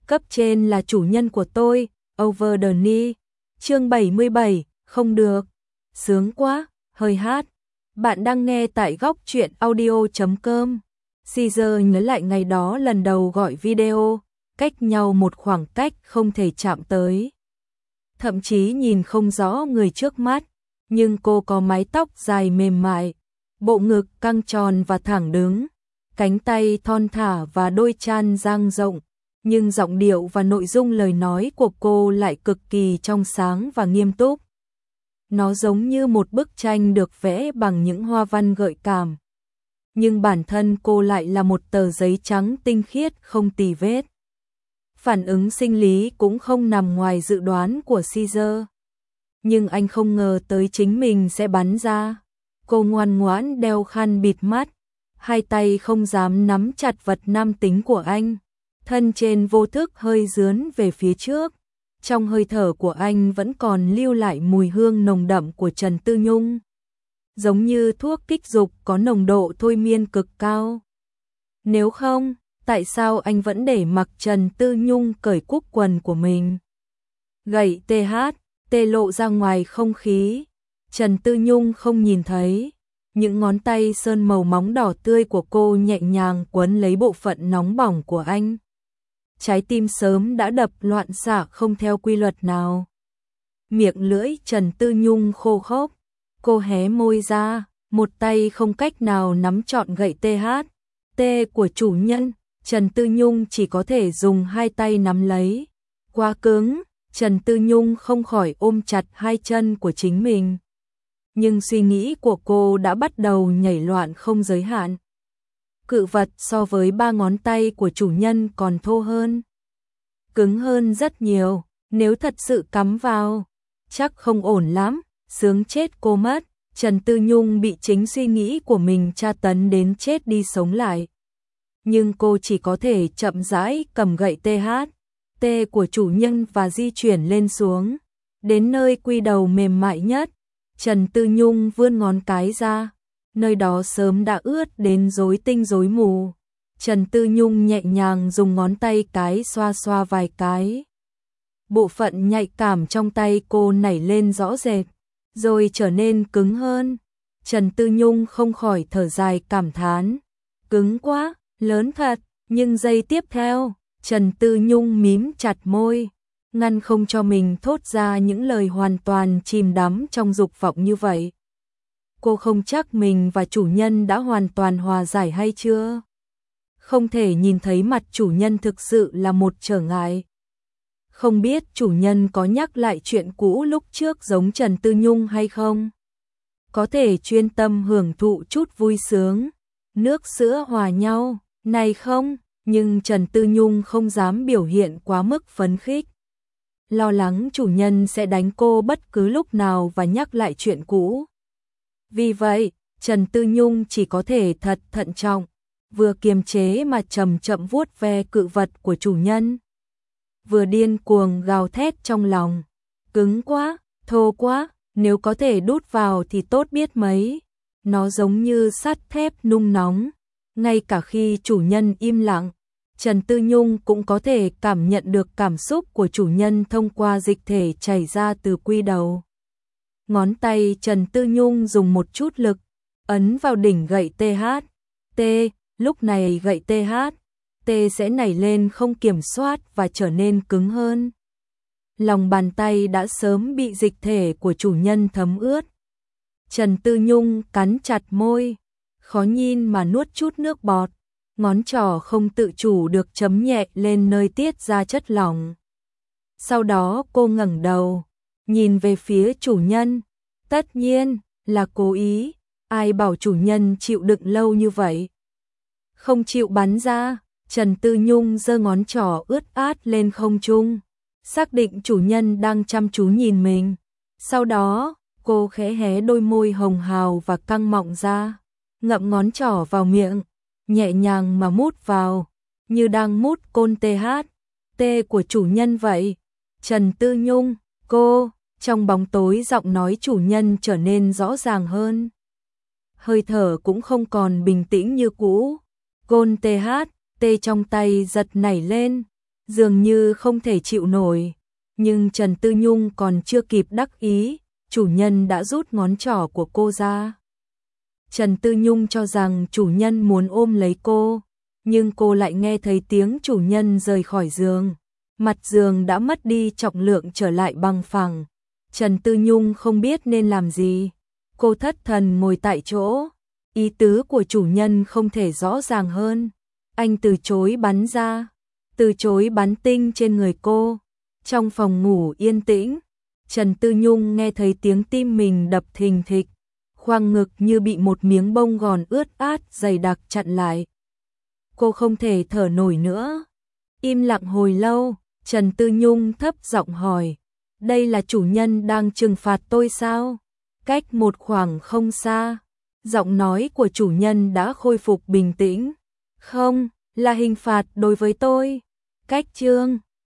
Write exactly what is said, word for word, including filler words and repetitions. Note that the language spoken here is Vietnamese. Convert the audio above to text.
Cấp trên là chủ nhân của tôi, over the knee. Chương bảy mươi bảy, không được. Sướng quá, hơi hát. Bạn đang nghe tại góc truyện audio chấm com. Caesar nhớ lại ngày đó lần đầu gọi video, cách nhau một khoảng cách không thể chạm tới. Thậm chí nhìn không rõ người trước mắt, nhưng cô có mái tóc dài mềm mại, bộ ngực căng tròn và thẳng đứng, cánh tay thon thả và đôi chan dang rộng, nhưng giọng điệu và nội dung lời nói của cô lại cực kỳ trong sáng và nghiêm túc. Nó giống như một bức tranh được vẽ bằng những hoa văn gợi cảm. Nhưng bản thân cô lại là một tờ giấy trắng tinh khiết không tì vết. Phản ứng sinh lý cũng không nằm ngoài dự đoán của Caesar. Nhưng anh không ngờ tới chính mình sẽ bắn ra. Cô ngoan ngoãn đeo khăn bịt mắt, hai tay không dám nắm chặt vật nam tính của anh. Thân trên vô thức hơi dướn về phía trước. Trong hơi thở của anh vẫn còn lưu lại mùi hương nồng đậm của Trần Tư Nhung. Giống như thuốc kích dục có nồng độ thôi miên cực cao. Nếu không, tại sao anh vẫn để mặc Trần Tư Nhung cởi cúc quần của mình? Gậy tê hát, tê lộ ra ngoài không khí. Trần Tư Nhung không nhìn thấy. Những ngón tay sơn màu móng đỏ tươi của cô nhẹ nhàng quấn lấy bộ phận nóng bỏng của anh. Trái tim sớm đã đập loạn xạ không theo quy luật nào. Miệng lưỡi Trần Tư Nhung khô khốc. Cô hé môi ra, một tay không cách nào nắm trọn gậy tê hát. Tê của chủ nhân, Trần Tư Nhung chỉ có thể dùng hai tay nắm lấy. Quá cứng, Trần Tư Nhung không khỏi ôm chặt hai chân của chính mình. Nhưng suy nghĩ của cô đã bắt đầu nhảy loạn không giới hạn. Cự vật so với ba ngón tay của chủ nhân còn thô hơn. Cứng hơn rất nhiều, nếu thật sự cắm vào, chắc không ổn lắm, sướng chết cô mất. Trần Tư Nhung bị chính suy nghĩ của mình tra tấn đến chết đi sống lại. Nhưng cô chỉ có thể chậm rãi cầm gậy tê hát, tê của chủ nhân và di chuyển lên xuống. Đến nơi quy đầu mềm mại nhất, Trần Tư Nhung vươn ngón cái ra. Nơi đó sớm đã ướt đến rối tinh rối mù. Trần Tư Nhung nhẹ nhàng dùng ngón tay cái xoa xoa vài cái. Bộ phận nhạy cảm trong tay cô nảy lên rõ rệt, rồi trở nên cứng hơn. Trần Tư Nhung không khỏi thở dài cảm thán. Cứng quá, lớn thật, nhưng giây tiếp theo, Trần Tư Nhung mím chặt môi, ngăn không cho mình thốt ra những lời hoàn toàn chìm đắm trong dục vọng như vậy. Cô không chắc mình và chủ nhân đã hoàn toàn hòa giải hay chưa. Không thể nhìn thấy mặt chủ nhân thực sự là một trở ngại. Không biết chủ nhân có nhắc lại chuyện cũ lúc trước giống Trần Tư Nhung hay không. Có thể chuyên tâm hưởng thụ chút vui sướng, nước sữa hòa nhau, này không, nhưng Trần Tư Nhung không dám biểu hiện quá mức phấn khích. Lo lắng chủ nhân sẽ đánh cô bất cứ lúc nào và nhắc lại chuyện cũ. Vì vậy, Trần Tư Nhung chỉ có thể thật thận trọng, vừa kiềm chế mà chậm chậm vuốt ve cự vật của chủ nhân. Vừa điên cuồng gào thét trong lòng. Cứng quá, thô quá, nếu có thể đút vào thì tốt biết mấy. Nó giống như sắt thép nung nóng. Ngay cả khi chủ nhân im lặng, Trần Tư Nhung cũng có thể cảm nhận được cảm xúc của chủ nhân thông qua dịch thể chảy ra từ quy đầu. Ngón tay Trần Tư Nhung dùng một chút lực, ấn vào đỉnh gậy tê hát. T, lúc này gậy tê hát, T sẽ nảy lên không kiểm soát và trở nên cứng hơn. Lòng bàn tay đã sớm bị dịch thể của chủ nhân thấm ướt. Trần Tư Nhung cắn chặt môi, khó nhìn mà nuốt chút nước bọt. Ngón trỏ không tự chủ được chấm nhẹ lên nơi tiết ra chất lỏng. Sau đó cô ngẩng đầu, nhìn về phía chủ nhân. Tất nhiên là cố ý, ai bảo chủ nhân chịu đựng lâu như vậy. Không chịu bắn ra, Trần Tư Nhung giơ ngón trỏ ướt át lên không trung, xác định chủ nhân đang chăm chú nhìn mình. Sau đó, cô khẽ hé đôi môi hồng hào và căng mọng ra, ngậm ngón trỏ vào miệng, nhẹ nhàng mà mút vào, như đang mút côn tê hát, tê của chủ nhân vậy. Trần Tư Nhung, cô, trong bóng tối giọng nói chủ nhân trở nên rõ ràng hơn. Hơi thở cũng không còn bình tĩnh như cũ. Côn tê hát, tê trong tay giật nảy lên, dường như không thể chịu nổi. Nhưng Trần Tư Nhung còn chưa kịp đắc ý, chủ nhân đã rút ngón trỏ của cô ra. Trần Tư Nhung cho rằng chủ nhân muốn ôm lấy cô, nhưng cô lại nghe thấy tiếng chủ nhân rời khỏi giường. Mặt giường đã mất đi trọng lượng trở lại bằng phẳng. Trần Tư Nhung không biết nên làm gì. Cô thất thần ngồi tại chỗ. Ý tứ của chủ nhân không thể rõ ràng hơn. Anh từ chối bắn ra, từ chối bắn tinh trên người cô. Trong phòng ngủ yên tĩnh, Trần Tư Nhung nghe thấy tiếng tim mình đập thình thịch. Khoang ngực như bị một miếng bông gòn ướt át dày đặc chặn lại. Cô không thể thở nổi nữa. Im lặng hồi lâu, Trần Tư Nhung thấp giọng hỏi, đây là chủ nhân đang trừng phạt tôi sao? Cách một khoảng không xa, giọng nói của chủ nhân đã khôi phục bình tĩnh. Không, là hình phạt đối với tôi. Cách chương